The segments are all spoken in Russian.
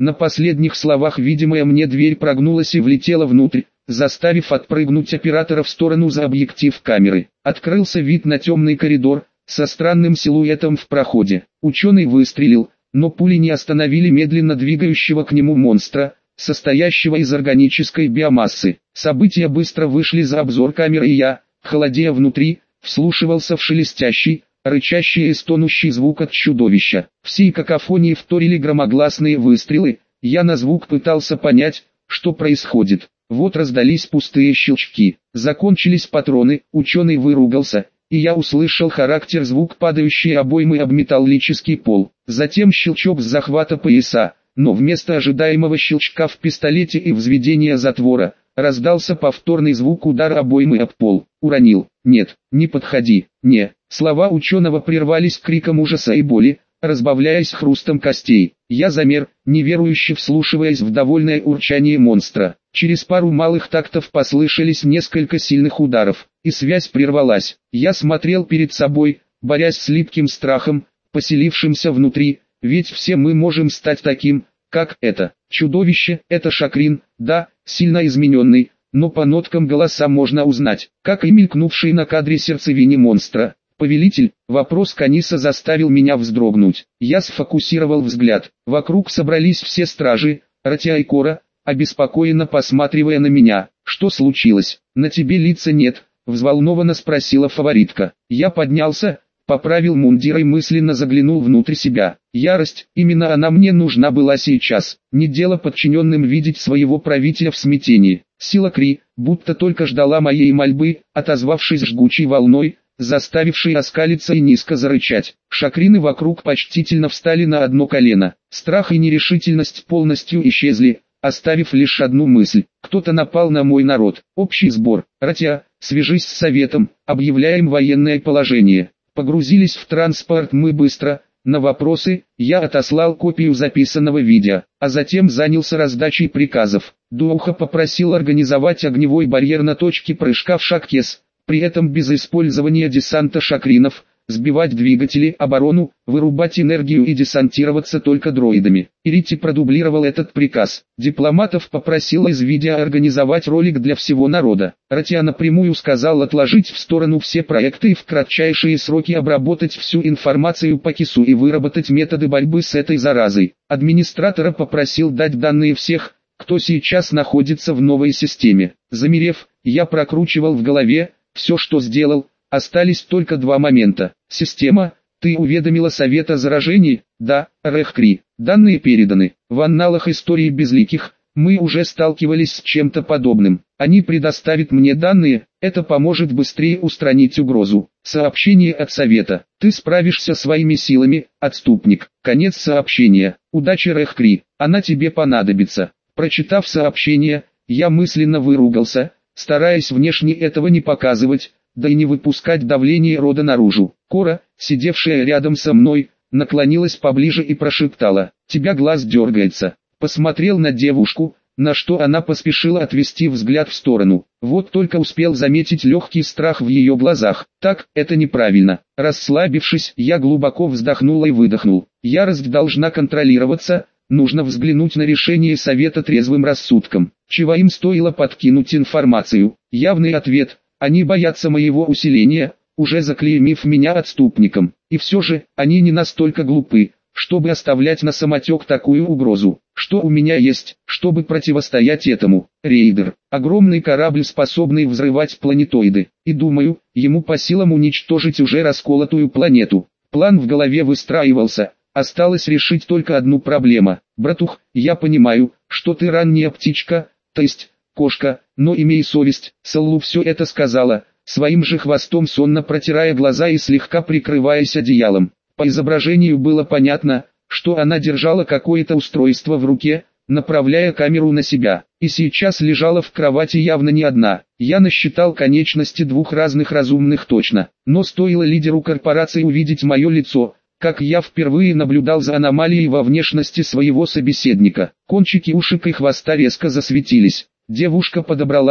На последних словах видимая мне дверь прогнулась и влетела внутрь, заставив отпрыгнуть оператора в сторону за объектив камеры. Открылся вид на темный коридор, со странным силуэтом в проходе. Ученый выстрелил, но пули не остановили медленно двигающего к нему монстра, состоящего из органической биомассы. События быстро вышли за обзор камеры, и я, холодея внутри, вслушивался в шелестящий, рычащий и стонущий звук от чудовища. Всей какофонии вторили громогласные выстрелы. Я на звук пытался понять, что происходит. Вот раздались пустые щелчки. Закончились патроны, ученый выругался, и я услышал характер звук падающей обоймы об металлический пол. Затем щелчок с захвата пояса, но вместо ожидаемого щелчка в пистолете и взведения затвора, раздался повторный звук удара обоймы об пол. Уронил. Нет, не подходи, не. Слова ученого прервались криком ужаса и боли, разбавляясь хрустом костей. Я замер, неверующе вслушиваясь в довольное урчание монстра. Через пару малых тактов послышались несколько сильных ударов, и связь прервалась. Я смотрел перед собой, борясь с липким страхом, поселившимся внутри, ведь все мы можем стать таким, как это. Чудовище, это Шакрин, да, сильно измененный, но по ноткам голоса можно узнать, как и мелькнувший на кадре сердцевине монстра. «Повелитель», вопрос Каниса заставил меня вздрогнуть. Я сфокусировал взгляд. Вокруг собрались все стражи, Ратия и Кора, обеспокоенно посматривая на меня. «Что случилось? На тебе лица нет?» — взволнованно спросила фаворитка. Я поднялся, поправил мундир и мысленно заглянул внутрь себя. Ярость, именно она мне нужна была сейчас. Не дело подчиненным видеть своего правителя в смятении. Сила Кри, будто только ждала моей мольбы, отозвавшись жгучей волной, заставивший оскалиться и низко зарычать. Шакрины вокруг почтительно встали на одно колено. Страх и нерешительность полностью исчезли, оставив лишь одну мысль. Кто-то напал на мой народ. Общий сбор. Ратия, свяжись с советом, объявляем военное положение. Погрузились в транспорт мы быстро. На вопросы я отослал копию записанного видео, а затем занялся раздачей приказов. Духа попросил организовать огневой барьер на точке прыжка в Шаккес. При этом без использования десанта шакринов, сбивать двигатели, оборону, вырубать энергию и десантироваться только дроидами. Ирити продублировал этот приказ. Дипломатов попросил из видео организовать ролик для всего народа. Ратия напрямую сказал отложить в сторону все проекты и в кратчайшие сроки обработать всю информацию по КИСу и выработать методы борьбы с этой заразой. Администратора попросил дать данные всех, кто сейчас находится в новой системе. Замерев, я прокручивал в голове все, что сделал. Остались только два момента. Система, ты уведомила Совет о заражении? Да, Рехкри. Данные переданы. В анналах истории безликих, мы уже сталкивались с чем-то подобным. Они предоставят мне данные, это поможет быстрее устранить угрозу. Сообщение от Совета. Ты справишься своими силами, отступник. Конец сообщения. Удачи, Рехкри. Она тебе понадобится. Прочитав сообщение, я мысленно выругался, стараясь внешне этого не показывать, да и не выпускать давление рода наружу. Кора, сидевшая рядом со мной, наклонилась поближе и прошептала: «Тебя глаз дергается». Посмотрел на девушку, на что она поспешила отвести взгляд в сторону. Вот только успел заметить легкий страх в ее глазах. Так, это неправильно. Расслабившись, я глубоко вздохнул и выдохнул. Ярость должна контролироваться, нужно взглянуть на решение Совета трезвым рассудком. Чего им стоило подкинуть информацию? Явный ответ: они боятся моего усиления, уже заклеймив меня отступником. И все же, они не настолько глупы, чтобы оставлять на самотек такую угрозу. Что у меня есть, чтобы противостоять этому? Рейдер. Огромный корабль, способный взрывать планетоиды. И думаю, ему по силам уничтожить уже расколотую планету. План в голове выстраивался. Осталось решить только одну проблему. Братух, я понимаю, что ты ранняя птичка, то есть кошка, но имей совесть. Саллу все это сказала, своим же хвостом сонно протирая глаза и слегка прикрываясь одеялом. По изображению было понятно, что она держала какое-то устройство в руке, направляя камеру на себя, и сейчас лежала в кровати явно не одна. Я насчитал конечности двух разных разумных точно, но стоило лидеру корпорации увидеть мое лицо, как я впервые наблюдал за аномалией во внешности своего собеседника. Кончики ушек и хвоста резко засветились. Девушка подобралась,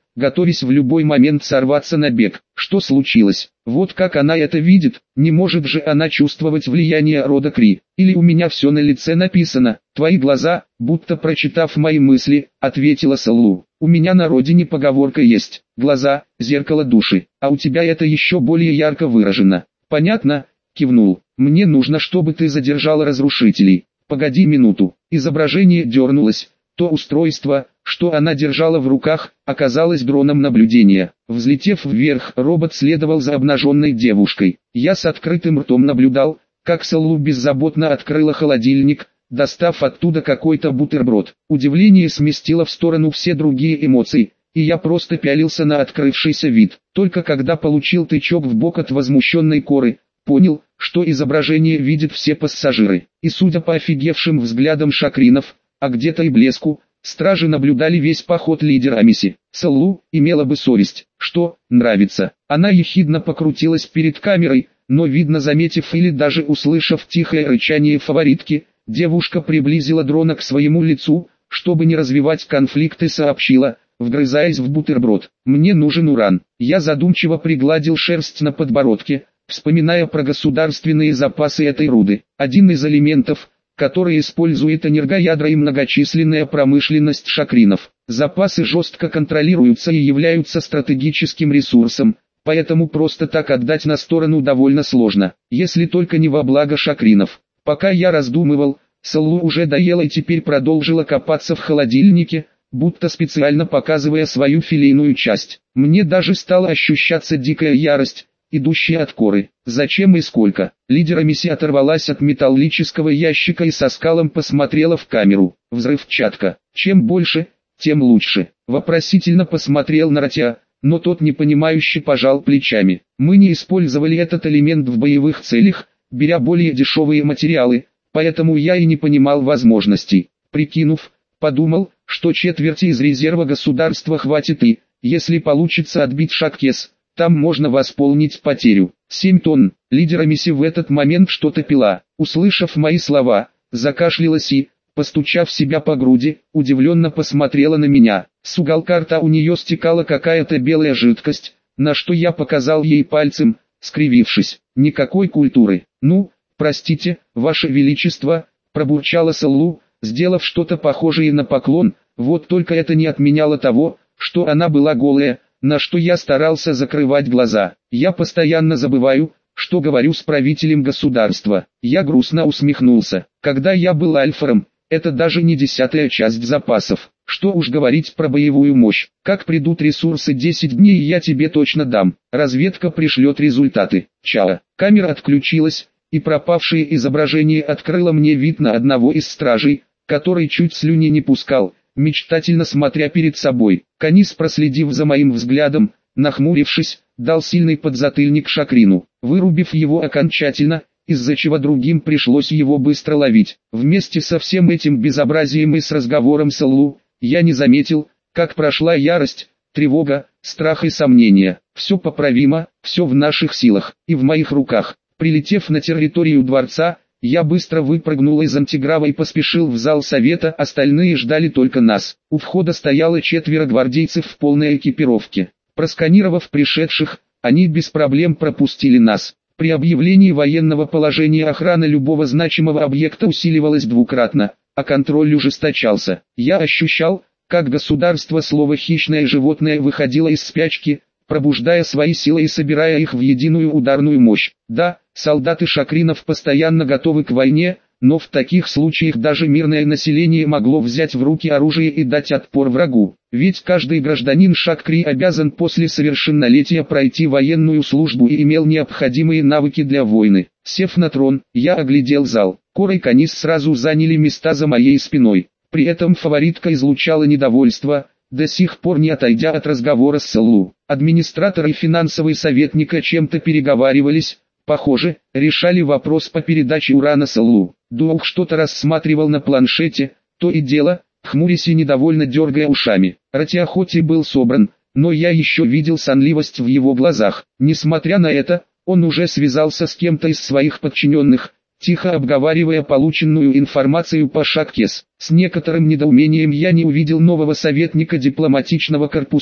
готовясь в любой момент сорваться на бег. Что случилось? Вот как она это видит, не может же она чувствовать влияние рода Кри. Или у меня все на лице написано. Твои глаза, будто прочитав мои мысли, ответила Саллу. У меня на родине поговорка есть. Глаза – зеркало души, а у тебя это еще более ярко выражено. Понятно? Кивнул. Мне нужно, чтобы ты задержала разрушителей. Погоди минуту. Изображение дернулось. То устройство, что она держала в руках, оказалось дроном наблюдения. Взлетев вверх, робот следовал за обнаженной девушкой. Я с открытым ртом наблюдал, как Саллу беззаботно открыла холодильник, достав оттуда какой-то бутерброд. Удивление сместило в сторону все другие эмоции, и я просто пялился на открывшийся вид. Только когда получил тычок в бок от возмущенной Коры, понял, что изображение видят все пассажиры. И судя по офигевшим взглядам шакринов, а где-то и блеску, стражи наблюдали весь поход лидера Амиси. Саллу имела бы совесть, что нравится. Она ехидно покрутилась перед камерой, но видно, заметив или даже услышав тихое рычание фаворитки, девушка приблизила дрона к своему лицу, чтобы не развивать конфликт, и сообщила, вгрызаясь в бутерброд: «Мне нужен уран». Я задумчиво пригладил шерсть на подбородке, вспоминая про государственные запасы этой руды. Один из элементов, который использует энергоядра и многочисленная промышленность шакринов. Запасы жестко контролируются и являются стратегическим ресурсом, поэтому просто так отдать на сторону довольно сложно, если только не во благо шакринов. Пока я раздумывал, Саллу уже доела и теперь продолжила копаться в холодильнике, будто специально показывая свою филейную часть. Мне даже стала ощущаться дикая ярость, идущая от Коры. Зачем и сколько? Лидер Амиси оторвалась от металлического ящика и со скалом посмотрела в камеру. Взрывчатка. Чем больше, тем лучше. Вопросительно посмотрел на Ратя, но тот непонимающе пожал плечами. Мы не использовали этот элемент в боевых целях, беря более дешевые материалы, поэтому я и не понимал возможностей. Прикинув, подумал, что четверти из резерва государства хватит и, если получится отбить Шаккес, там можно восполнить потерю. 7 тонн. Лидер Амиси в этот момент что-то пила. Услышав мои слова, закашлялась и, постучав себя по груди, удивленно посмотрела на меня. С уголка рта у нее стекала какая-то белая жидкость, на что я показал ей пальцем, скривившись. Никакой культуры. Ну, простите, ваше величество, пробурчала Саллу, сделав что-то похожее на поклон, вот только это не отменяло того, что она была голая, на что я старался закрывать глаза. Я постоянно забываю, что говорю с правителем государства. Я грустно усмехнулся. Когда я был альфаром, это даже не 10-я часть запасов. Что уж говорить про боевую мощь. Как придут ресурсы 10 дней, я тебе точно дам. Разведка пришлет результаты. Чао. Камера отключилась, и пропавшее изображение открыло мне вид на одного из стражей, который чуть слюни не пускал, мечтательно смотря перед собой. Канис, проследив за моим взглядом, нахмурившись, дал сильный подзатыльник Шакрину, вырубив его окончательно, из-за чего другим пришлось его быстро ловить. Вместе со всем этим безобразием и с разговором с Аллу, я не заметил, как прошла ярость, тревога, страх и сомнения. Все поправимо, все в наших силах и в моих руках. Прилетев на территорию дворца, я быстро выпрыгнул из антиграва и поспешил в зал совета, остальные ждали только нас. У входа стояло 4 гвардейцев в полной экипировке. Просканировав пришедших, они без проблем пропустили нас. При объявлении военного положения охрана любого значимого объекта усиливалась двукратно, а контроль ужесточался. Я ощущал, как государство слово «хищное животное» выходило из спячки, пробуждая свои силы и собирая их в единую ударную мощь. Да, солдаты шакринов постоянно готовы к войне, но в таких случаях даже мирное население могло взять в руки оружие и дать отпор врагу. Ведь каждый гражданин Шакри обязан после совершеннолетия пройти военную службу и имел необходимые навыки для войны. Сев на трон, я оглядел зал. Кора и Канис сразу заняли места за моей спиной. При этом фаворитка излучала недовольство, до сих пор не отойдя от разговора с Саллу. Администратор и финансовый советник о чем-то переговаривались, похоже, решали вопрос по передаче урана Саллу. Дух что-то рассматривал на планшете, то и дело, хмурясь и недовольно дергая ушами. Ратя хоть и был собран, но я еще видел сонливость в его глазах. Несмотря на это, он уже связался с кем-то из своих подчиненных, тихо обговаривая полученную информацию по Шаккес. С некоторым недоумением я не увидел нового советника дипломатичного корпуса,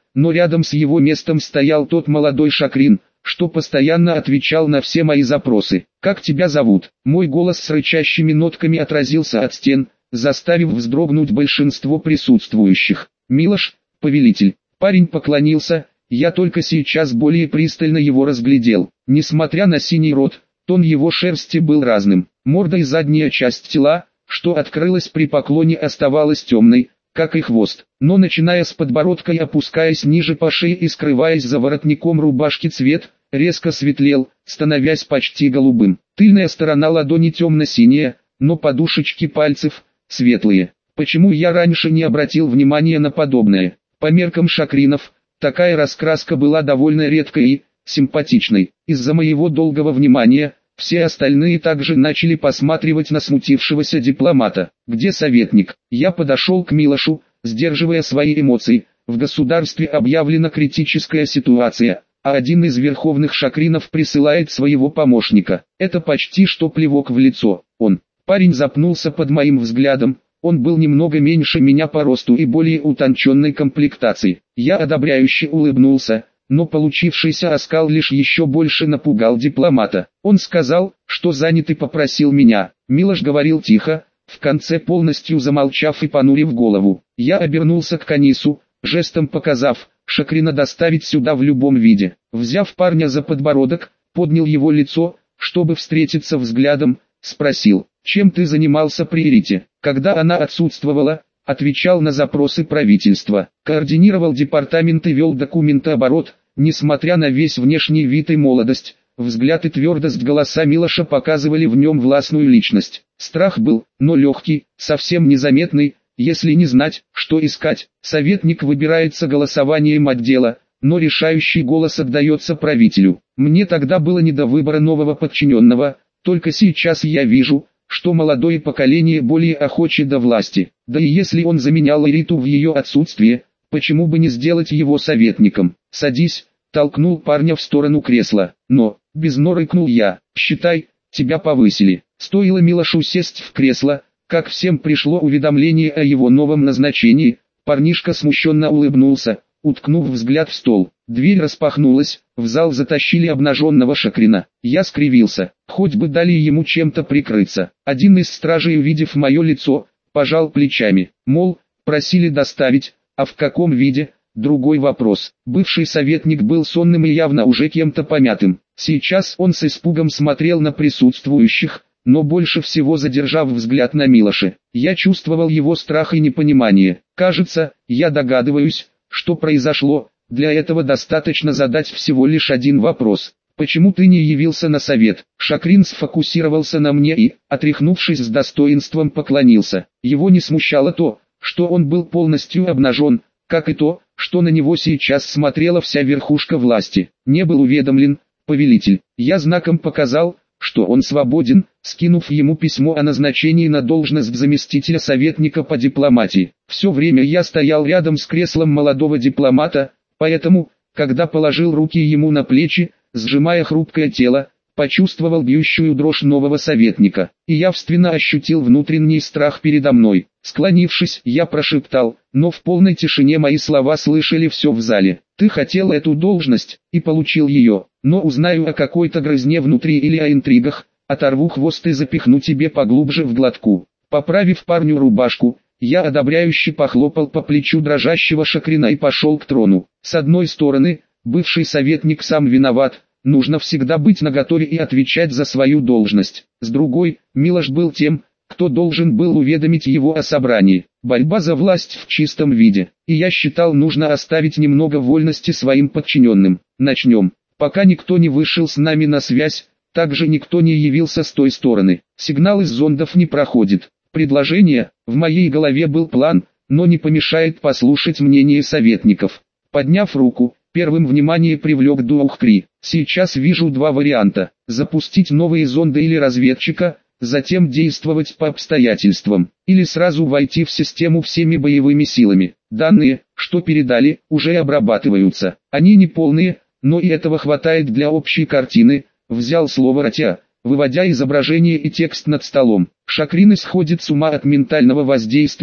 но рядом с его местом стоял тот молодой Шакрин, что постоянно отвечал на все мои запросы. «Как тебя зовут?» Мой голос с рычащими нотками отразился от стен, заставив вздрогнуть большинство присутствующих. «Милош, повелитель». Парень поклонился, я только сейчас более пристально его разглядел. Несмотря на синий рот, тон его шерсти был разным. Морда и задняя часть тела, что открылась при поклоне, оставалась темной, как и хвост, но начиная с подбородка и опускаясь ниже по шее и скрываясь за воротником рубашки, цвет резко светлел, становясь почти голубым. Тыльная сторона ладони темно-синяя, но подушечки пальцев светлые. Почему я раньше не обратил внимания на подобное? По меркам шакринов, такая раскраска была довольно редкой и симпатичной. Из-за моего долгого внимания, все остальные также начали посматривать на смутившегося дипломата. «Где советник?» Я подошел к Милошу, сдерживая свои эмоции. В государстве объявлена критическая ситуация, а один из верховных шакринов присылает своего помощника. Это почти что плевок в лицо. Парень запнулся под моим взглядом. Он был немного меньше меня по росту и более утонченной комплектации. Я одобряюще улыбнулся, но получившийся оскал лишь еще больше напугал дипломата. Он сказал, что занят, и попросил меня. Милош говорил тихо, в конце полностью замолчав и понурив голову. Я обернулся к Канису, жестом показав Шакрина доставить сюда в любом виде. Взяв парня за подбородок, поднял его лицо, чтобы встретиться взглядом, спросил: «Чем ты занимался при Ирите?» Когда она отсутствовала, отвечал на запросы правительства, координировал департамент и вел документооборот. Несмотря на весь внешний вид и молодость, взгляд и твердость голоса Милоша показывали в нем властную личность. Страх был, но легкий, совсем незаметный, если не знать, что искать. Советник выбирается голосованием отдела, но решающий голос отдается правителю. Мне тогда было не до выбора нового подчиненного, только сейчас я вижу, что молодое поколение более охоче до власти. Да и если он заменял Ириту в ее отсутствие, почему бы не сделать его советником? «Садись», толкнул парня в сторону кресла. «Но», безно рыкнул я, «считай, тебя повысили». Стоило Милошу сесть в кресло, как всем пришло уведомление о его новом назначении. Парнишка смущенно улыбнулся, уткнув взгляд в стол. Дверь распахнулась, в зал затащили обнаженного Шакрина. Я скривился, хоть бы дали ему чем-то прикрыться. Один из стражей, увидев мое лицо, пожал плечами, мол, просили доставить, а в каком виде? Другой вопрос. Бывший советник был сонным и явно уже кем-то помятым. Сейчас он с испугом смотрел на присутствующих, но больше всего задержав взгляд на Милоше. Я чувствовал его страх и непонимание. Кажется, я догадываюсь, что произошло. Для этого достаточно задать всего лишь один вопрос. «Почему ты не явился на совет?» Шакрин сфокусировался на мне и, отряхнувшись с достоинством, поклонился. Его не смущало то, что он был полностью обнажен, как и то, что на него сейчас смотрела вся верхушка власти. «Не был уведомлен, повелитель». Я знаком показал, что он свободен, скинув ему письмо о назначении на должность заместителя советника по дипломатии. Все время я стоял рядом с креслом молодого дипломата, поэтому, когда положил руки ему на плечи, сжимая хрупкое тело, почувствовал бьющую дрожь нового советника, и явственно ощутил внутренний страх передо мной. Склонившись, я прошептал, но в полной тишине мои слова слышали все в зале. «Ты хотел эту должность, и получил ее, но узнаю о какой-то грызне внутри или о интригах, оторву хвост и запихну тебе поглубже в глотку». Поправив парню рубашку, я одобряюще похлопал по плечу дрожащего Шакрина и пошел к трону. С одной стороны, бывший советник сам виноват, нужно всегда быть наготове и отвечать за свою должность. С другой, Милош был тем, кто должен был уведомить его о собрании. Борьба за власть в чистом виде. И я считал, нужно оставить немного вольности своим подчиненным. Начнем. Пока никто не вышел с нами на связь, также никто не явился с той стороны. Сигнал из зондов не проходит. Предложение, в моей голове был план, но не помешает послушать мнение советников. Подняв руку, первым внимание привлек Дуохкри. Сейчас вижу два варианта: запустить новые зонды или разведчика, затем действовать по обстоятельствам, или сразу войти в систему всеми боевыми силами. Данные, что передали, уже обрабатываются. Они не полные, но и этого хватает для общей картины. Взял слово Ратя, выводя изображение и текст над столом. Шакрин исходит с ума от ментального воздействия,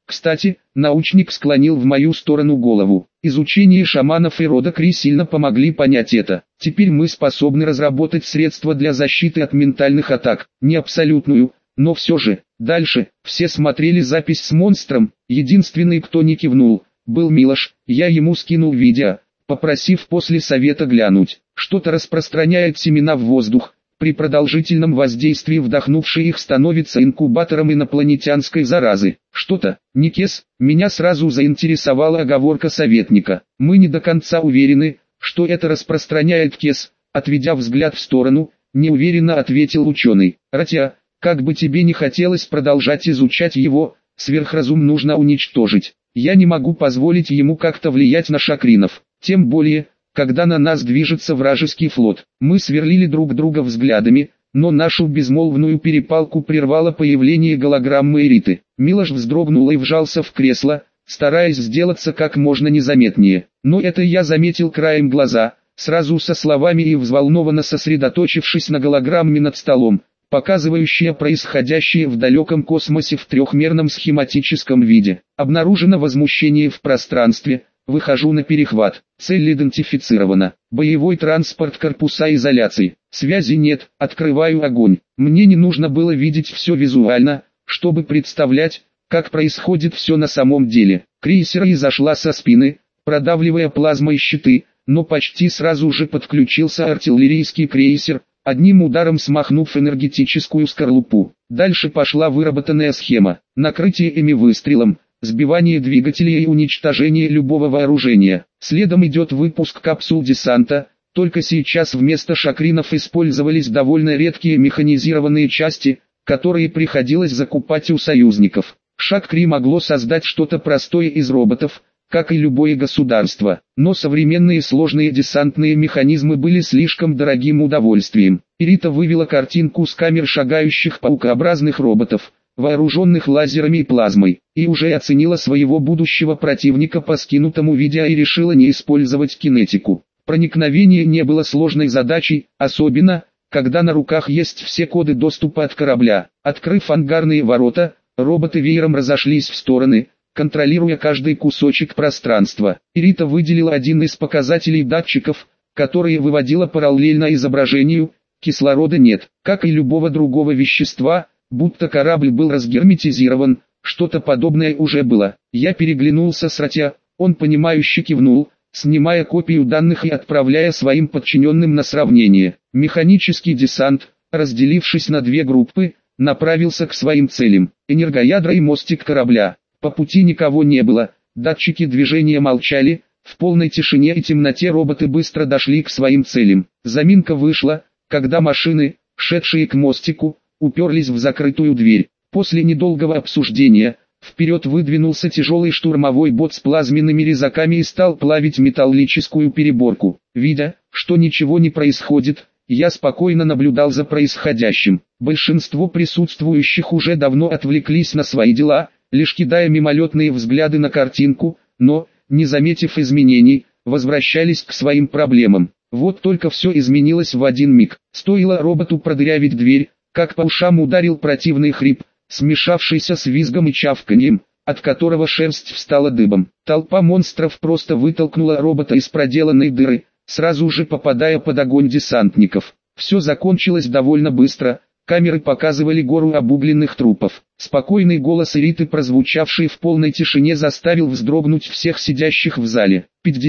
Кстати, научник склонил в мою сторону голову. Изучение шаманов и рода Кри сильно помогли понять это. Теперь мы способны разработать средства для защиты от ментальных атак. Не абсолютную, но все же. Дальше, все смотрели запись с монстром. Единственный, кто не кивнул, был Милош. Я ему скинул видео, попросив после совета глянуть. Что-то распространяет семена в воздух. При продолжительном воздействии вдохнувший их становится инкубатором инопланетянской заразы. Что-то, Никес, меня сразу заинтересовала оговорка советника. Мы не до конца уверены, что это распространяет Кес. Отведя взгляд в сторону, неуверенно ответил ученый. Ратя, как бы тебе не хотелось продолжать изучать его, сверхразум нужно уничтожить. Я не могу позволить ему как-то влиять на шакринов. Тем более, когда на нас движется вражеский флот. Мы сверлили друг друга взглядами, но нашу безмолвную перепалку прервало появление голограммы Эриты. Милош вздрогнул и вжался в кресло, стараясь сделаться как можно незаметнее. Но это я заметил краем глаза, сразу со словами и взволнованно сосредоточившись на голограмме над столом, показывающая происходящее в далеком космосе в трехмерном схематическом виде. Обнаружено возмущение в пространстве. Выхожу на перехват. Цель идентифицирована. Боевой транспорт корпуса изоляции. Связи нет. Открываю огонь. Мне не нужно было видеть все визуально, чтобы представлять, как происходит все на самом деле. Крейсер изошла со спины, продавливая плазмой щиты, но почти сразу же подключился артиллерийский крейсер, одним ударом смахнув энергетическую скорлупу. Дальше пошла выработанная схема. Накрытие ими выстрелом, сбивание двигателей и уничтожение любого вооружения. Следом идет выпуск капсул десанта, только сейчас вместо шакринов использовались довольно редкие механизированные части, которые приходилось закупать у союзников. Шакри могло создать что-то простое из роботов, как и любое государство, но современные сложные десантные механизмы были слишком дорогим удовольствием. Ирита вывела картинку с камер шагающих паукообразных роботов, вооруженных лазерами и плазмой, и уже оценила своего будущего противника по скинутому видео и решила не использовать кинетику. Проникновение не было сложной задачей, особенно, когда на руках есть все коды доступа от корабля. Открыв ангарные ворота, роботы веером разошлись в стороны, контролируя каждый кусочек пространства. Ирита выделила один из показателей датчиков, которые выводила параллельно изображению. Кислорода нет, как и любого другого вещества, будто корабль был разгерметизирован, что-то подобное уже было. Я переглянулся с Ратя, он понимающе кивнул, снимая копию данных и отправляя своим подчиненным на сравнение. Механический десант, разделившись на две группы, направился к своим целям. Энергоядра и мостик корабля. По пути никого не было, датчики движения молчали, в полной тишине и темноте роботы быстро дошли к своим целям. Заминка вышла, когда машины, шедшие к мостику, уперлись в закрытую дверь. После недолгого обсуждения, вперед выдвинулся тяжелый штурмовой бот с плазменными резаками и стал плавить металлическую переборку. Видя, что ничего не происходит, я спокойно наблюдал за происходящим. Большинство присутствующих уже давно отвлеклись на свои дела, лишь кидая мимолетные взгляды на картинку, но, не заметив изменений, возвращались к своим проблемам. Вот только все изменилось в один миг. Стоило роботу продырявить дверь, как по ушам ударил противный хрип, смешавшийся с визгом и чавканьем, от которого шерсть встала дыбом. Толпа монстров просто вытолкнула робота из проделанной дыры, сразу же попадая под огонь десантников. Все закончилось довольно быстро, камеры показывали гору обугленных трупов. Спокойный голос Эриты, прозвучавший в полной тишине, заставил вздрогнуть всех сидящих в зале.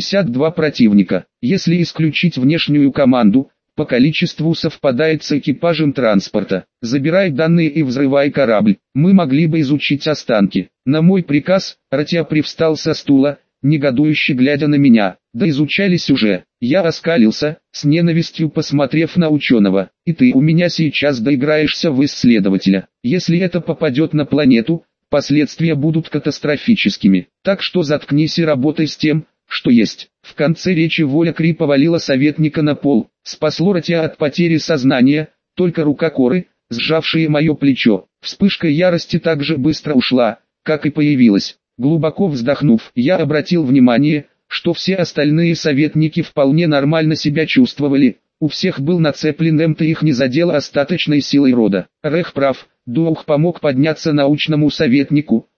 52 противника. Если исключить внешнюю команду, по количеству совпадает с экипажем транспорта. Забирай данные и взрывай корабль. Мы могли бы изучить останки. На мой приказ, Ратя привстал со стула, негодующе глядя на меня. Да изучались уже. Я оскалился, с ненавистью посмотрев на ученого. И ты у меня сейчас доиграешься в исследователя. Если это попадет на планету, последствия будут катастрофическими. Так что заткнись и работай с тем, что есть. В конце речи воля Кри повалила советника на пол. Спасло Ратя от потери сознания, только рука Коры, сжавшая мое плечо. Вспышка ярости так же быстро ушла, как и появилась. Глубоко вздохнув, я обратил внимание, что все остальные советники вполне нормально себя чувствовали. У всех был нацеплен МТ, их не задело остаточной силой рода. Рех прав, Дух помог подняться научному советнику,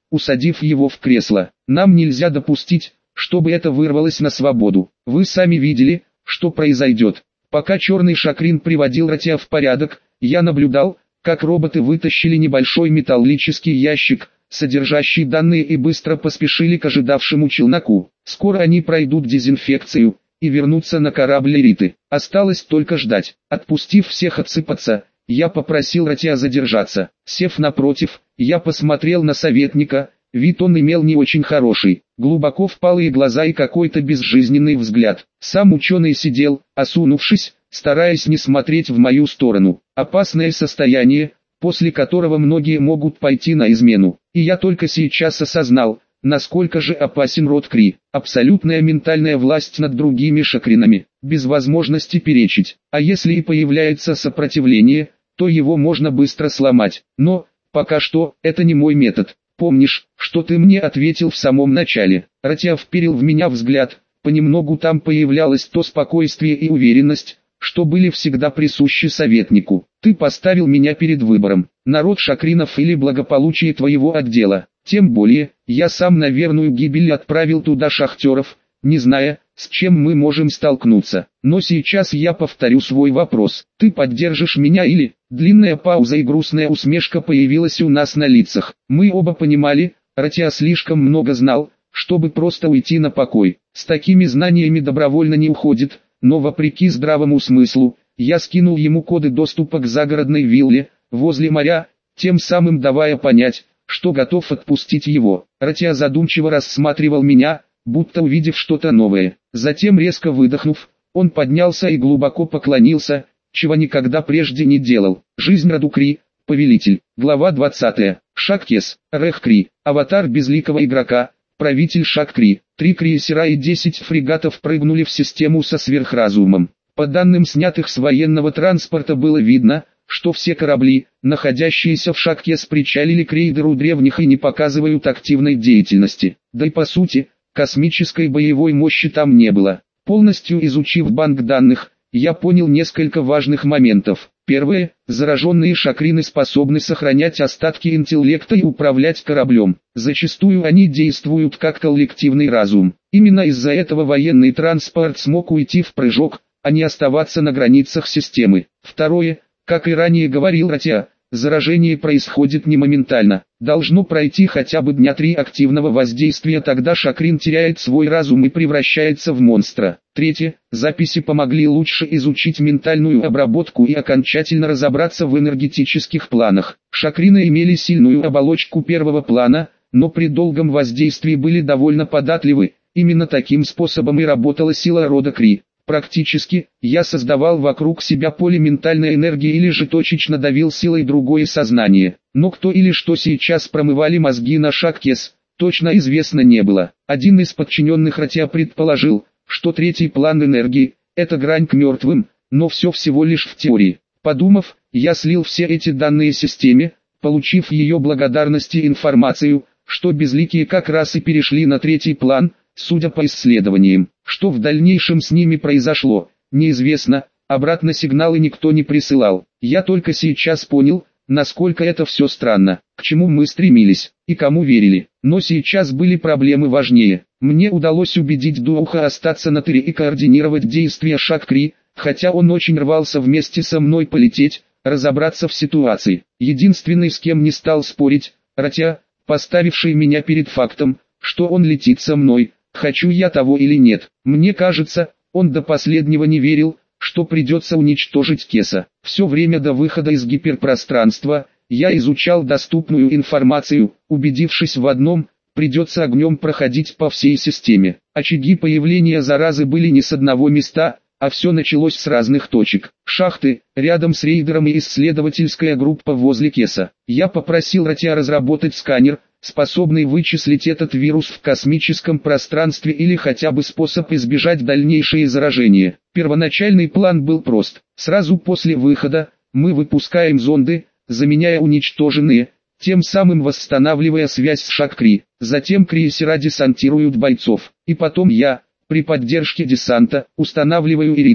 усадив его в кресло. Нам нельзя допустить, чтобы это вырвалось на свободу. Вы сами видели, что произойдет. Пока черный Шакрин приводил Ратия в порядок, я наблюдал, как роботы вытащили небольшой металлический ящик, содержащий данные, и быстро поспешили к ожидавшему челноку. Скоро они пройдут дезинфекцию и вернутся на корабль Риты. Осталось только ждать. Отпустив всех отсыпаться, я попросил Ратия задержаться. Сев напротив, я посмотрел на советника. Вид он имел не очень хороший, глубоко впалые глаза и какой-то безжизненный взгляд. Сам ученый сидел, осунувшись, стараясь не смотреть в мою сторону. Опасное состояние, после которого многие могут пойти на измену. И я только сейчас осознал, насколько же опасен род Кри. Абсолютная ментальная власть над другими шакринами, без возможности перечить. А если и появляется сопротивление, то его можно быстро сломать. Но, пока что, это не мой метод. Помнишь, что ты мне ответил в самом начале? Ратия вперил в меня взгляд. Понемногу там появлялось то спокойствие и уверенность, что были всегда присущи советнику. Ты поставил меня перед выбором: народ шакринов или благополучие твоего отдела. Тем более, я сам на верную гибель отправил туда шахтеров, не зная, с чем мы можем столкнуться. Но сейчас я повторю свой вопрос. Ты поддержишь меня или... Длинная пауза и грустная усмешка появилась у нас на лицах. Мы оба понимали, Ратия слишком много знал, чтобы просто уйти на покой. С такими знаниями добровольно не уходит, но вопреки здравому смыслу, я скинул ему коды доступа к загородной вилле, возле моря, тем самым давая понять, что готов отпустить его. Ратия задумчиво рассматривал меня, будто увидев что-то новое. Затем, резко выдохнув, он поднялся и глубоко поклонился, чего никогда прежде не делал. Жизнь роду Кри, повелитель. Глава 20. Шак-Кес, Рех Кри, аватар безликого игрока, правитель Шак-Кри. 3 крейсера и 10 фрегатов прыгнули в систему со сверхразумом. По данным снятых с военного транспорта было видно, что все корабли, находящиеся в Шак-Кес, причалили к рейдеру древних и не показывают активной деятельности. Да и по сути, космической боевой мощи там не было. Полностью изучив банк данных, я понял несколько важных моментов. Первое, зараженные шакрины способны сохранять остатки интеллекта и управлять кораблем. Зачастую они действуют как коллективный разум. Именно из-за этого военный транспорт смог уйти в прыжок, а не оставаться на границах системы. Второе, как и ранее говорил Ратия, заражение происходит не моментально. Должно пройти хотя бы дня 3 активного воздействия, тогда шакрин теряет свой разум и превращается в монстра. Третье, записи помогли лучше изучить ментальную обработку и окончательно разобраться в энергетических планах. Шакрины имели сильную оболочку первого плана, но при долгом воздействии были довольно податливы. Именно таким способом и работала сила рода Кри. Практически, я создавал вокруг себя поле ментальной энергии или же точечно давил силой другое сознание. Но кто или что сейчас промывали мозги на Шак-Кес, точно известно не было. Один из подчиненных Ратия предположил, что третий план энергии – это грань к мертвым, но все всего лишь в теории. Подумав, я слил все эти данные системе, получив ее благодарность и информацию, что безликие как раз и перешли на третий план. Судя по исследованиям, что в дальнейшем с ними произошло, неизвестно, обратно сигналы никто не присылал. Я только сейчас понял, насколько это все странно, к чему мы стремились, и кому верили. Но сейчас были проблемы важнее. Мне удалось убедить Духа остаться на Тыре и координировать действия Шак-Кри, хотя он очень рвался вместе со мной полететь, разобраться в ситуации. Единственный, с кем не стал спорить, Ратия, поставивший меня перед фактом, что он летит со мной. Хочу я того или нет. Мне кажется, он до последнего не верил, что придется уничтожить Кеса. Все время до выхода из гиперпространства, я изучал доступную информацию, убедившись в одном, придется огнем проходить по всей системе. Очаги появления заразы были не с одного места, а все началось с разных точек. Шахты, рядом с рейдером, и исследовательская группа возле Кеса. Я попросил Ратия разработать сканер, способный вычислить этот вирус в космическом пространстве или хотя бы способ избежать дальнейшее заражение. Первоначальный план был прост. Сразу после выхода, мы выпускаем зонды, заменяя уничтоженные, тем самым восстанавливая связь с Шак-Кри. Затем крейсера десантируют бойцов. И потом я, при поддержке десанта, устанавливаю Ириту.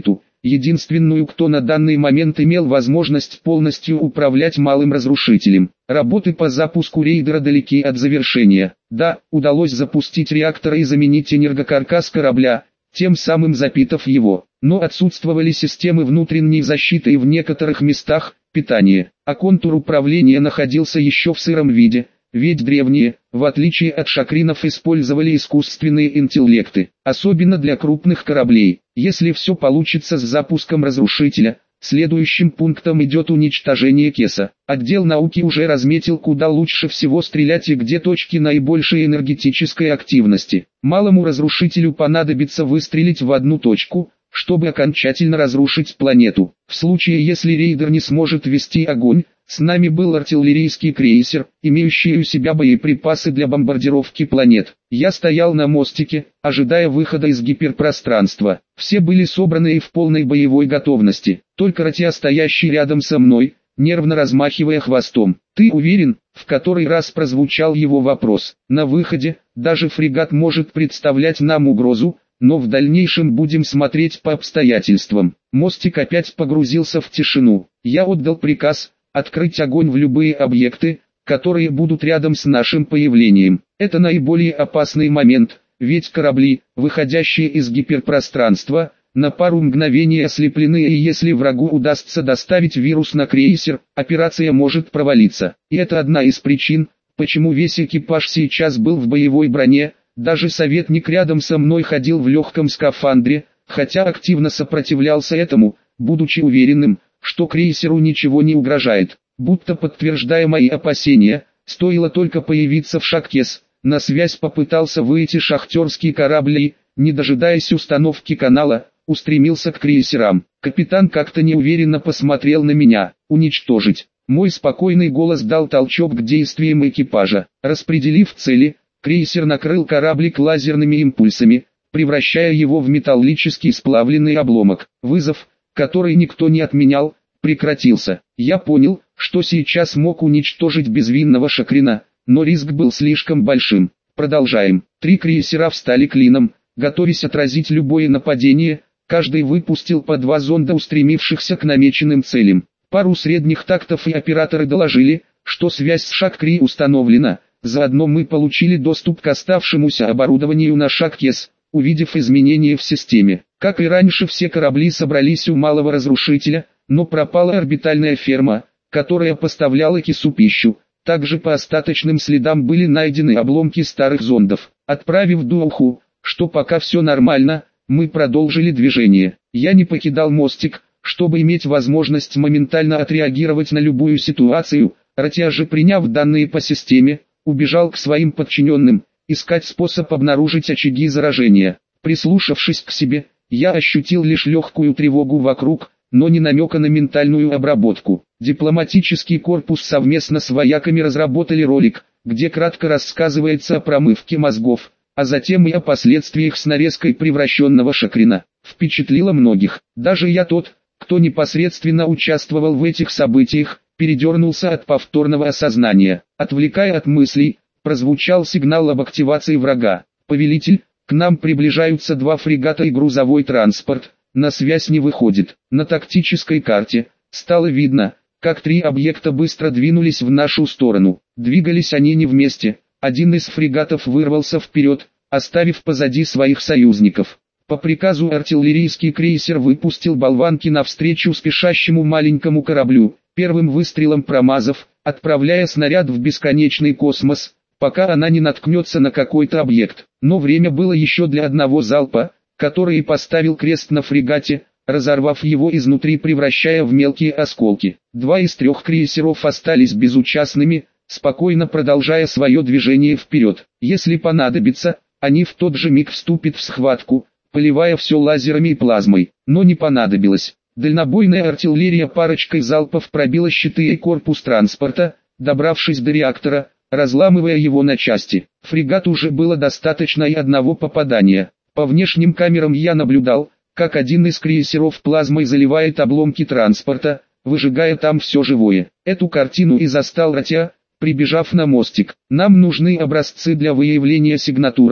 единственную, кто на данный момент имел возможность полностью управлять малым разрушителем. Работы по запуску рейдера далеки от завершения. Да, удалось запустить реактор и заменить энергокаркас корабля, тем самым запитав его. Но отсутствовали системы внутренней защиты и в некоторых местах питание, а контур управления находился еще в сыром виде, ведь древние, в отличие от шакринов, использовали искусственные интеллекты, особенно для крупных кораблей. Если все получится с запуском разрушителя, следующим пунктом идет уничтожение Кеса. Отдел науки уже разметил, куда лучше всего стрелять и где точки наибольшей энергетической активности. Малому разрушителю понадобится выстрелить в одну точку, чтобы окончательно разрушить планету. В случае, если рейдер не сможет вести огонь, с нами был артиллерийский крейсер, имеющий у себя боеприпасы для бомбардировки планет. Я стоял на мостике, ожидая выхода из гиперпространства. Все были собраны и в полной боевой готовности. Только Ратия, стоящий рядом со мной, нервно размахивая хвостом. «Ты уверен?» — в который раз прозвучал его вопрос. «На выходе, даже фрегат может представлять нам угрозу, но в дальнейшем будем смотреть по обстоятельствам». Мостик опять погрузился в тишину. Я отдал приказ открыть огонь в любые объекты, которые будут рядом с нашим появлением. Это наиболее опасный момент, ведь корабли, выходящие из гиперпространства, на пару мгновений ослеплены, и если врагу удастся доставить вирус на крейсер, операция может провалиться. И это одна из причин, почему весь экипаж сейчас был в боевой броне. Даже советник рядом со мной ходил в легком скафандре, хотя активно сопротивлялся этому, будучи уверенным, что крейсеру ничего не угрожает. Будто подтверждая мои опасения, стоило только появиться в Шаккес, на связь попытался выйти шахтерский корабль и, не дожидаясь установки канала, устремился к крейсерам. Капитан как-то неуверенно посмотрел на меня. «Уничтожить». Мой спокойный голос дал толчок к действиям экипажа. Распределив цели, крейсер накрыл кораблик лазерными импульсами, превращая его в металлический сплавленный обломок. Вызов, который никто не отменял, прекратился. Я понял, что сейчас мог уничтожить безвинного шакрина, но риск был слишком большим. Продолжаем. 3 крейсера встали клином, готовясь отразить любое нападение. Каждый выпустил по 2 зонда, устремившихся к намеченным целям. Пару средних тактов и операторы доложили, что связь с Шаккри установлена. Заодно мы получили доступ к оставшемуся оборудованию на Шаккес, увидев изменения в системе. Как и раньше, все корабли собрались у малого разрушителя, но пропала орбитальная ферма, которая поставляла Кесу пищу. Также по остаточным следам были найдены обломки старых зондов. Отправив Дуоху, что пока все нормально, мы продолжили движение. Я не покидал мостик, чтобы иметь возможность моментально отреагировать на любую ситуацию. Ратия же, приняв данные по системе, убежал к своим подчиненным, искать способ обнаружить очаги заражения. Прислушавшись к себе, я ощутил лишь легкую тревогу вокруг, но не намека на ментальную обработку. Дипломатический корпус совместно с вояками разработали ролик, где кратко рассказывается о промывке мозгов, а затем и о последствиях с нарезкой превращенного шакрина. Впечатлило многих. Даже я, тот, кто непосредственно участвовал в этих событиях, передернулся от повторного осознания. Отвлекая от мыслей, прозвучал сигнал об активации врага. «Повелитель, к нам приближаются 2 фрегата и грузовой транспорт, на связь не выходит». На тактической карте стало видно, как 3 объекта быстро двинулись в нашу сторону. Двигались они не вместе, один из фрегатов вырвался вперед, оставив позади своих союзников. По приказу артиллерийский крейсер выпустил болванки навстречу спешащему маленькому кораблю, первым выстрелом промазав, отправляя снаряд в бесконечный космос, пока она не наткнется на какой-то объект. Но время было еще для одного залпа, который и поставил крест на фрегате, разорвав его изнутри, превращая в мелкие осколки. 2 из 3 крейсеров остались безучастными, спокойно продолжая свое движение вперед. Если понадобится, они в тот же миг вступят в схватку, поливая все лазерами и плазмой. Но не понадобилось. Дальнобойная артиллерия парочкой залпов пробила щиты и корпус транспорта, добравшись до реактора, разламывая его на части. Фрегату уже было достаточно и одного попадания. По внешним камерам я наблюдал, как один из крейсеров плазмой заливает обломки транспорта, выжигая там все живое. Эту картину и застал Ратия, прибежав на мостик. «Нам нужны образцы для выявления сигнатуры»,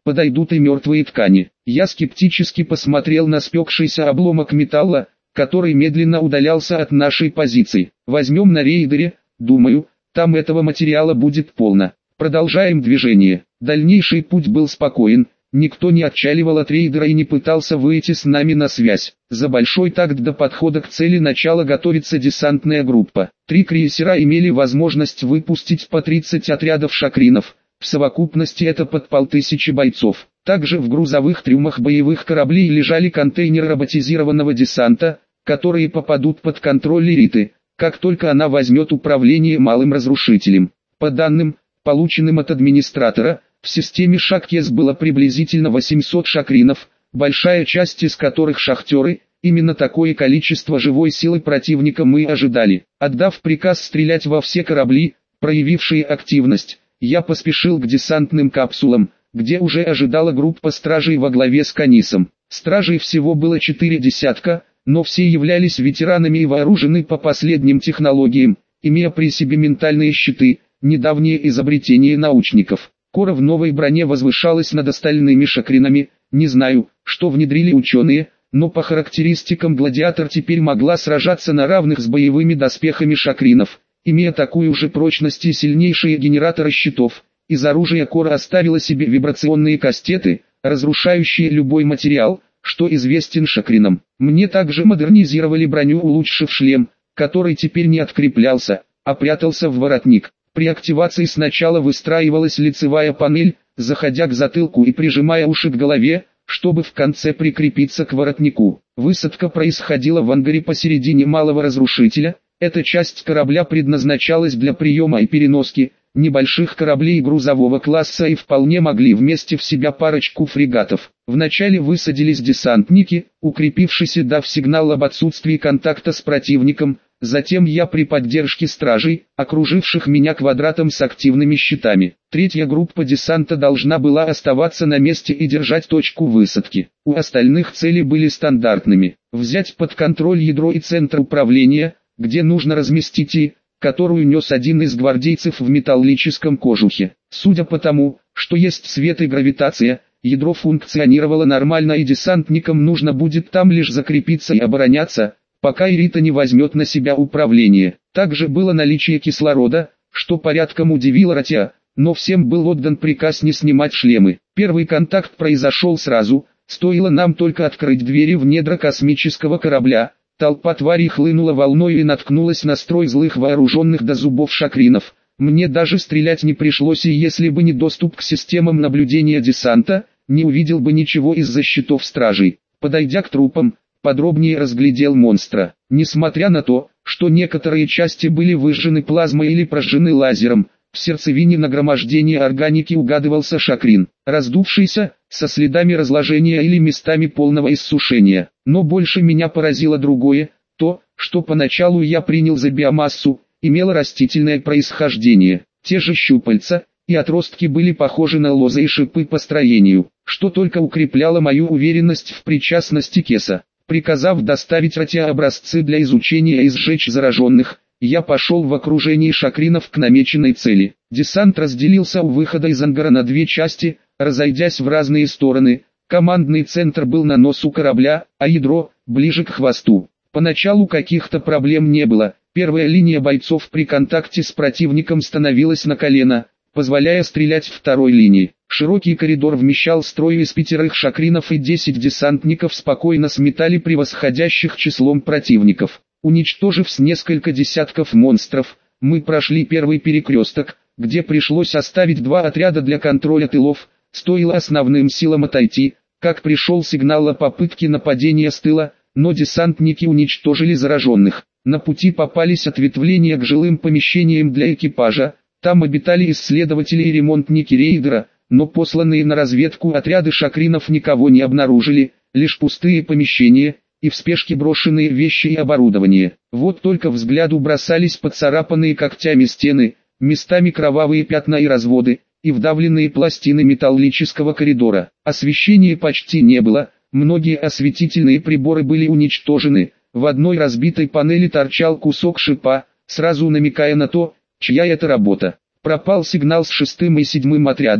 подойдут и мертвые ткани. Я скептически посмотрел на спекшийся обломок металла, который медленно удалялся от нашей позиции. Возьмем на рейдере, думаю, там этого материала будет полно. Продолжаем движение. Дальнейший путь был спокоен, никто не отчаливал от рейдера и не пытался выйти с нами на связь. За большой такт до подхода к цели начала готовиться десантная группа. 3 крейсера имели возможность выпустить по 30 отрядов шакринов. В совокупности это под 1500 бойцов. Также в грузовых трюмах боевых кораблей лежали контейнеры роботизированного десанта, которые попадут под контроль Лириты, как только она возьмет управление малым разрушителем. По данным, полученным от администратора, в системе Шаккес было приблизительно 800 шакринов, большая часть из которых шахтеры. Именно такое количество живой силы противника мы ожидали. Отдав приказ стрелять во все корабли, проявившие активность, я поспешил к десантным капсулам, где уже ожидала группа стражей во главе с Канисом. Стражей всего было 4 десятка, но все являлись ветеранами и вооружены по последним технологиям, имея при себе ментальные щиты, недавнее изобретение научников. Кора в новой броне возвышалась над остальными шакринами. Не знаю, что внедрили ученые, но по характеристикам гладиатор теперь могла сражаться на равных с боевыми доспехами шакринов, имея такую же прочность и сильнейшие генераторы щитов. Из оружия Кора оставила себе вибрационные кастеты, разрушающие любой материал, что известен шакринам. Мне также модернизировали броню, улучшив шлем, который теперь не откреплялся, а прятался в воротник. При активации сначала выстраивалась лицевая панель, заходя к затылку и прижимая уши к голове, чтобы в конце прикрепиться к воротнику. Высадка происходила в ангаре посередине малого разрушителя. Эта часть корабля предназначалась для приема и переноски небольших кораблей грузового класса и вполне могли вместе в себя парочку фрегатов. Вначале высадились десантники, укрепившись и дав сигнал об отсутствии контакта с противником. Затем я при поддержке стражей, окруживших меня квадратом с активными щитами. Третья группа десанта должна была оставаться на месте и держать точку высадки. У остальных цели были стандартными. Взять под контроль ядро и центр управления, где нужно разместить И, которую нес один из гвардейцев в металлическом кожухе. Судя по тому, что есть свет и гравитация, ядро функционировало нормально и десантникам нужно будет там лишь закрепиться и обороняться, пока Ирита не возьмет на себя управление. Также было наличие кислорода, что порядком удивило Ратия, но всем был отдан приказ не снимать шлемы. Первый контакт произошел сразу, стоило нам только открыть двери в недра космического корабля. Толпа тварей хлынула волной и наткнулась на строй злых вооруженных до зубов шакринов. Мне даже стрелять не пришлось, и если бы не доступ к системам наблюдения десанта, не увидел бы ничего из-за щитов стражей. Подойдя к трупам, подробнее разглядел монстра. Несмотря на то, что некоторые части были выжжены плазмой или прожжены лазером, в сердцевине нагромождения органики угадывался шакрин, раздувшийся, со следами разложения или местами полного иссушения. Но больше меня поразило другое, то, что поначалу я принял за биомассу, имело растительное происхождение. Те же щупальца и отростки были похожи на лозы и шипы по строению, что только укрепляло мою уверенность в причастности Кеса. Приказав доставить Ратия образцы для изучения и сжечь зараженных, я пошел в окружении шакринов к намеченной цели. Десант разделился у выхода из ангара на 2 части, разойдясь в разные стороны. Командный центр был на носу корабля, а ядро – ближе к хвосту. Поначалу каких-то проблем не было. Первая линия бойцов при контакте с противником становилась на колено, позволяя стрелять второй линии. Широкий коридор вмещал строй из 5 шакринов и 10 десантников, спокойно сметали превосходящих числом противников. Уничтожив с несколько десятков монстров, мы прошли первый перекресток, где пришлось оставить 2 отряда для контроля тылов. Стоило основным силам отойти, как пришел сигнал о попытке нападения с тыла, но десантники уничтожили зараженных. На пути попались ответвления к жилым помещениям для экипажа, там обитали исследователи и ремонтники рейдера, но посланные на разведку отряды шакринов никого не обнаружили, лишь пустые помещения и в спешке брошенные вещи и оборудование. Вот только взгляду бросались поцарапанные когтями стены, местами кровавые пятна и разводы, и вдавленные пластины металлического коридора. Освещения почти не было, многие осветительные приборы были уничтожены, в одной разбитой панели торчал кусок шипа, сразу намекая на то, чья это работа. Пропал сигнал с 6-м и 7-м отрядами,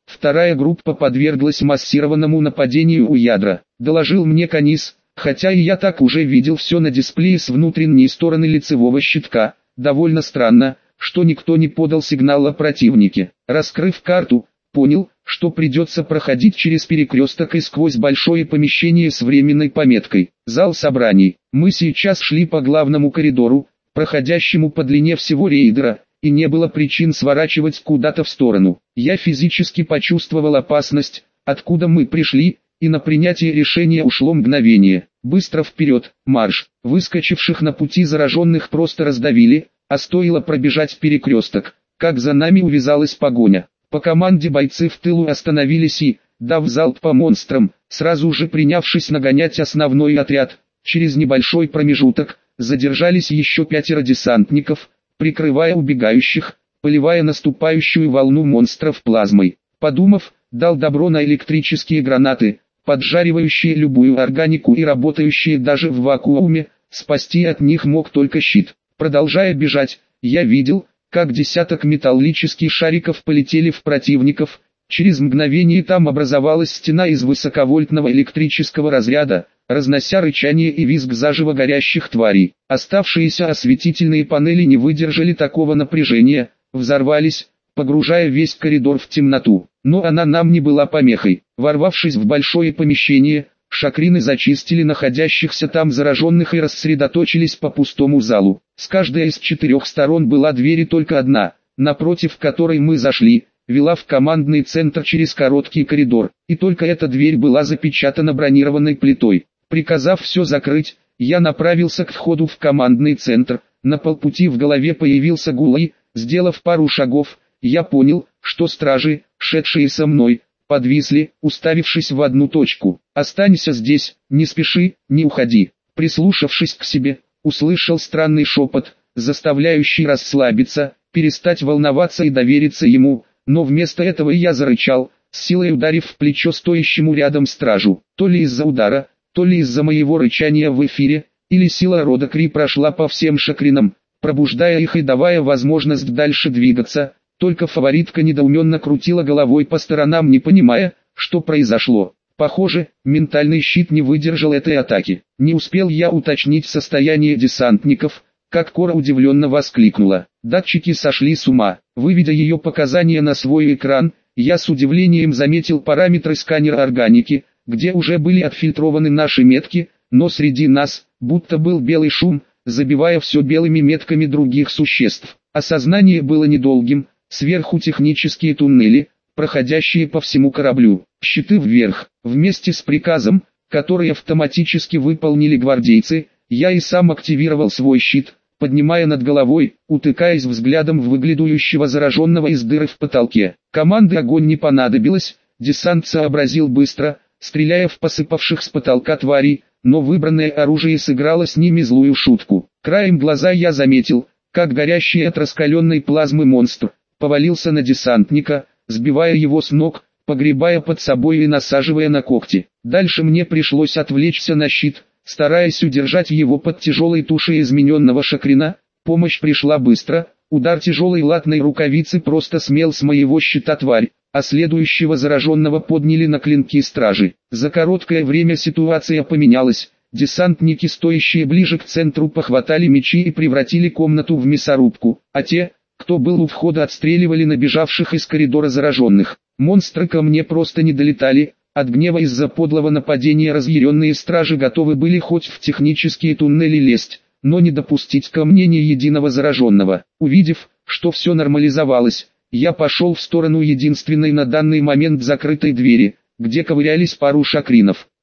Вторая группа подверглась массированному нападению у ядра, доложил мне Канис, хотя и я так уже видел все на дисплее с внутренней стороны лицевого щитка. Довольно странно, что никто не подал сигнал о противнике. Раскрыв карту, понял, что придется проходить через перекресток и сквозь большое помещение с временной пометкой «Зал собраний». Мы сейчас шли по главному коридору, проходящему по длине всего рейдера, и не было причин сворачивать куда-то в сторону. Я физически почувствовал опасность, откуда мы пришли, и на принятие решения ушло мгновение. Быстро вперед, марш! Выскочивших на пути зараженных просто раздавили, а стоило пробежать перекресток, как за нами увязалась погоня. По команде бойцы в тылу остановились и, дав залп по монстрам, сразу же принявшись нагонять основной отряд, через небольшой промежуток, задержались еще 5 десантников, прикрывая убегающих, поливая наступающую волну монстров плазмой. Подумав, дал добро на электрические гранаты, поджаривающие любую органику и работающие даже в вакууме, спасти от них мог только щит. Продолжая бежать, я видел, как десяток металлических шариков полетели в противников. Через мгновение там образовалась стена из высоковольтного электрического разряда, разнося рычание и визг заживо горящих тварей. Оставшиеся осветительные панели не выдержали такого напряжения, взорвались, погружая весь коридор в темноту. Но она нам не была помехой. Ворвавшись в большое помещение, шакрины зачистили находящихся там зараженных и рассредоточились по пустому залу. С каждой из 4 сторон была дверь и только одна, напротив которой мы зашли, вела в командный центр через короткий коридор, и только эта дверь была запечатана бронированной плитой. Приказав все закрыть, я направился к входу в командный центр. На полпути в голове появился гул и, сделав пару шагов, я понял, что стражи, шедшие со мной, подвисли, уставившись в одну точку. «Останься здесь, не спеши, не уходи». Прислушавшись к себе, услышал странный шепот, заставляющий расслабиться, перестать волноваться и довериться ему, но вместо этого я зарычал, с силой ударив в плечо стоящему рядом стражу. То ли из-за удара, то ли из-за моего рычания в эфире, или сила рода Кри прошла по всем шакринам, пробуждая их и давая возможность дальше двигаться. Только фаворитка недоуменно крутила головой по сторонам, не понимая, что произошло. Похоже, ментальный щит не выдержал этой атаки. Не успел я уточнить состояние десантников, как Кора удивленно воскликнула. Датчики сошли с ума. Выведя ее показания на свой экран, я с удивлением заметил параметры сканера органики, где уже были отфильтрованы наши метки, но среди нас, будто был белый шум, забивая все белыми метками других существ. Осознание было недолгим. Сверху технические туннели, проходящие по всему кораблю. Щиты вверх. Вместе с приказом, который автоматически выполнили гвардейцы, я и сам активировал свой щит, поднимая над головой, утыкаясь взглядом в выглядывающего зараженного из дыры в потолке. Команды огонь не понадобилось, десант сообразил быстро, стреляя в посыпавших с потолка тварей, но выбранное оружие сыграло с ними злую шутку. Краем глаза я заметил, как горящий от раскаленной плазмы монстр повалился на десантника, сбивая его с ног, погребая под собой и насаживая на когти. Дальше мне пришлось отвлечься на щит, стараясь удержать его под тяжелой тушей измененного шакрина. Помощь пришла быстро, удар тяжелой латной рукавицы просто смел с моего щита тварь, а следующего зараженного подняли на клинки стражи. За короткое время ситуация поменялась. Десантники, стоящие ближе к центру, похватали мечи и превратили комнату в мясорубку, а те, кто был у входа, отстреливали набежавших из коридора зараженных. Монстры ко мне просто не долетали. От гнева из-за подлого нападения разъяренные стражи готовы были хоть в технические туннели лезть, но не допустить ко мне ни единого зараженного. Увидев, что все нормализовалось, я пошел в сторону единственной на данный момент закрытой двери, где ковырялись пару шакринов.